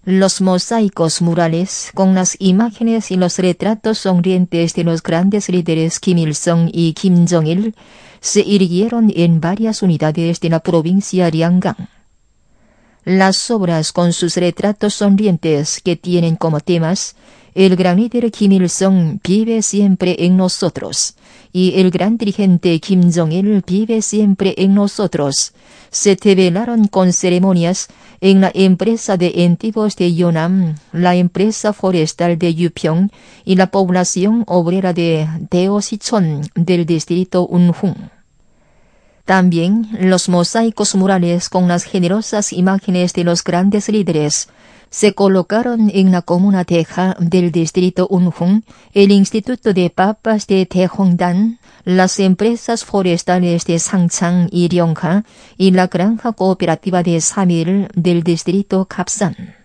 Los mosaicos murales con las imágenes y los retratos sonrientes de los grandes líderes Kim Il-sung y Kim Jong-il se erigieron en varias unidades de la provincia Lianggang. Las obras con sus retratos sonrientes que tienen como temas "El gran líder Kim Il-sung vive siempre en nosotros" y "El gran dirigente Kim Jong-il vive siempre en nosotros", se develaron con ceremonias en la empresa de Entivos de Yonam, la empresa forestal de Yupyeong y la población obrera de Daeosichon del distrito Unhung. También los mosaicos murales con las generosas imágenes de los grandes líderes se colocaron en la comuna Daeja del distrito Unhung, el Instituto de Papas de Daehongdan, las empresas forestales de Sangchang y Ryongha y la granja cooperativa de Samil del distrito Kapsan.